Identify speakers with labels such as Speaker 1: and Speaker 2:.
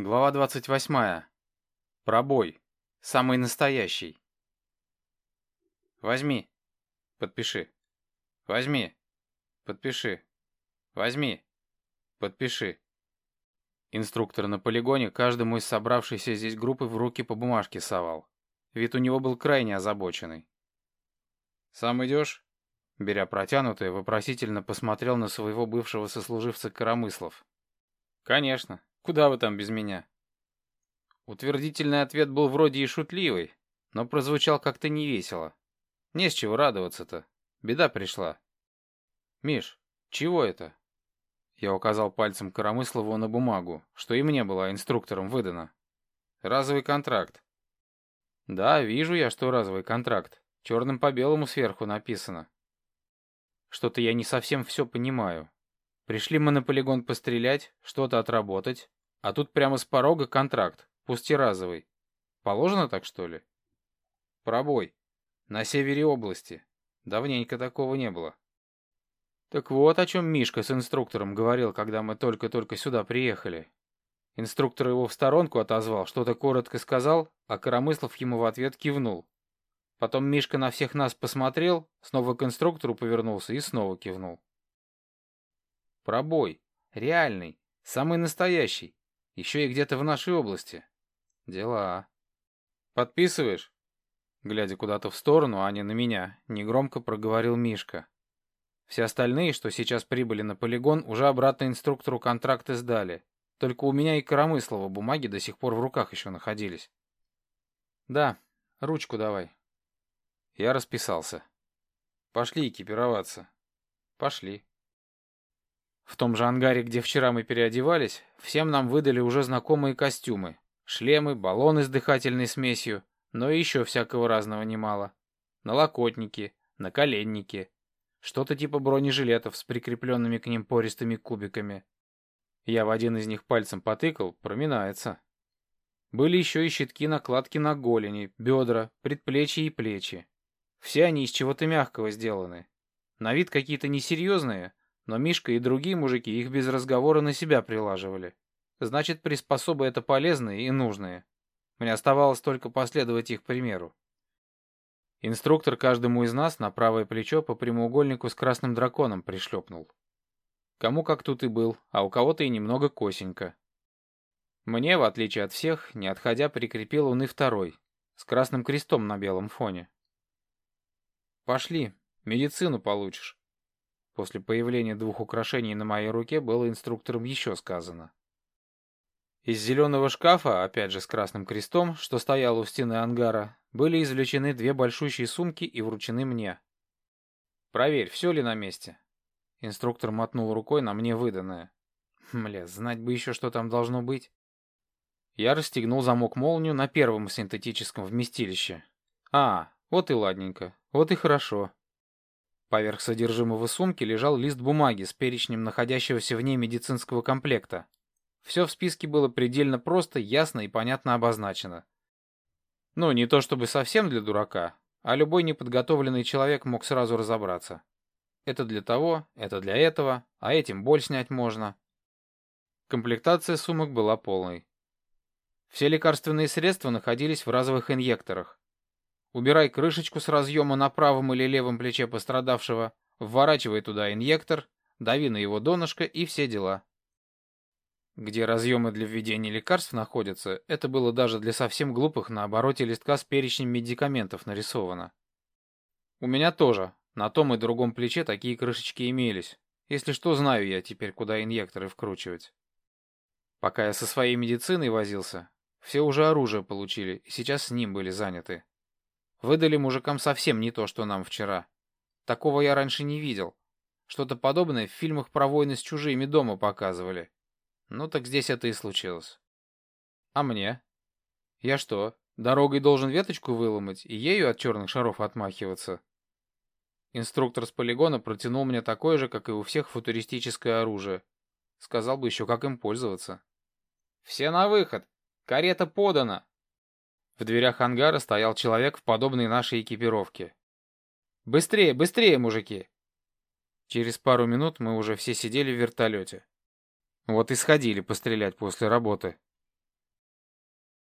Speaker 1: Глава 28. Пробой. Самый настоящий. Возьми. Подпиши. Возьми. Подпиши. Возьми. Подпиши. Инструктор на полигоне каждому из собравшейся здесь группы в руки по бумажке совал. Вид у него был крайне озабоченный. «Сам идешь?» Беря протянутое, вопросительно посмотрел на своего бывшего сослуживца Коромыслов. «Конечно. Куда вы там без меня?» Утвердительный ответ был вроде и шутливый, но прозвучал как-то невесело. Не с чего радоваться-то. Беда пришла. «Миш, чего это?» Я указал пальцем Коромыслову на бумагу, что и мне была инструктором выдана. «Разовый контракт». «Да, вижу я, что разовый контракт. Черным по белому сверху написано». «Что-то я не совсем все понимаю. Пришли мы на полигон пострелять, что-то отработать, а тут прямо с порога контракт, пусть и разовый. Положено так, что ли?» «Пробой. На севере области. Давненько такого не было». Так вот о чем Мишка с инструктором говорил, когда мы только-только сюда приехали. Инструктор его в сторонку отозвал, что-то коротко сказал, а Коромыслов ему в ответ кивнул. Потом Мишка на всех нас посмотрел, снова к инструктору повернулся и снова кивнул. Пробой. Реальный. Самый настоящий. Еще и где-то в нашей области. Дела. Подписываешь? Глядя куда-то в сторону, а не на меня, негромко проговорил Мишка. Все остальные, что сейчас прибыли на полигон, уже обратно инструктору контракты сдали. Только у меня и Коромыслова бумаги до сих пор в руках еще находились. Да, ручку давай. Я расписался. Пошли экипироваться. Пошли. В том же ангаре, где вчера мы переодевались, всем нам выдали уже знакомые костюмы. Шлемы, баллоны с дыхательной смесью, но и еще всякого разного немало. Налокотники, наколенники. Что-то типа бронежилетов с прикрепленными к ним пористыми кубиками. Я в один из них пальцем потыкал, проминается. Были еще и щитки-накладки на голени, бедра, предплечья и плечи. Все они из чего-то мягкого сделаны. На вид какие-то несерьезные, но Мишка и другие мужики их без разговора на себя прилаживали. Значит, приспособы это полезные и нужные. Мне оставалось только последовать их примеру. Инструктор каждому из нас на правое плечо по прямоугольнику с красным драконом пришлепнул. Кому как тут и был, а у кого-то и немного косенько. Мне, в отличие от всех, не отходя, прикрепил он и второй, с красным крестом на белом фоне. «Пошли, медицину получишь». После появления двух украшений на моей руке было инструктором еще сказано. Из зеленого шкафа, опять же с красным крестом, что стоял у стены ангара, были извлечены две большущие сумки и вручены мне. «Проверь, все ли на месте». Инструктор мотнул рукой на мне выданное. Бля, знать бы еще, что там должно быть. Я расстегнул замок-молнию на первом синтетическом вместилище. Вот и ладненько, вот и хорошо. Поверх содержимого сумки лежал лист бумаги с перечнем находящегося в ней медицинского комплекта. Все в списке было предельно просто, ясно и понятно обозначено. Ну, не то чтобы совсем для дурака, а любой неподготовленный человек мог сразу разобраться. Это для того, это для этого, а этим боль снять можно. Комплектация сумок была полной. Все лекарственные средства находились в разовых инъекторах. Убирай крышечку с разъема на правом или левом плече пострадавшего, вворачивай туда инъектор, дави на его донышко и все дела. Где разъемы для введения лекарств находятся, это было даже для совсем глупых на обороте листка с перечнем медикаментов нарисовано. У меня тоже, на том и другом плече такие крышечки имелись. Если что, знаю я теперь, куда инъекторы вкручивать. Пока я со своей медициной возился, все уже оружие получили и сейчас с ним были заняты. Выдали мужикам совсем не то, что нам вчера. Такого я раньше не видел. Что-то подобное в фильмах про войны с чужими дома показывали. Ну так здесь это и случилось. А мне? Я что, дорогой должен веточку выломать и ею от черных шаров отмахиваться? Инструктор с полигона протянул мне такое же, как и у всех, футуристическое оружие. Сказал бы еще, как им пользоваться. «Все на выход! Карета подана!» В дверях ангара стоял человек в подобной нашей экипировке. «Быстрее, быстрее, мужики!» Через пару минут мы уже все сидели в вертолете. Вот и сходили пострелять после работы.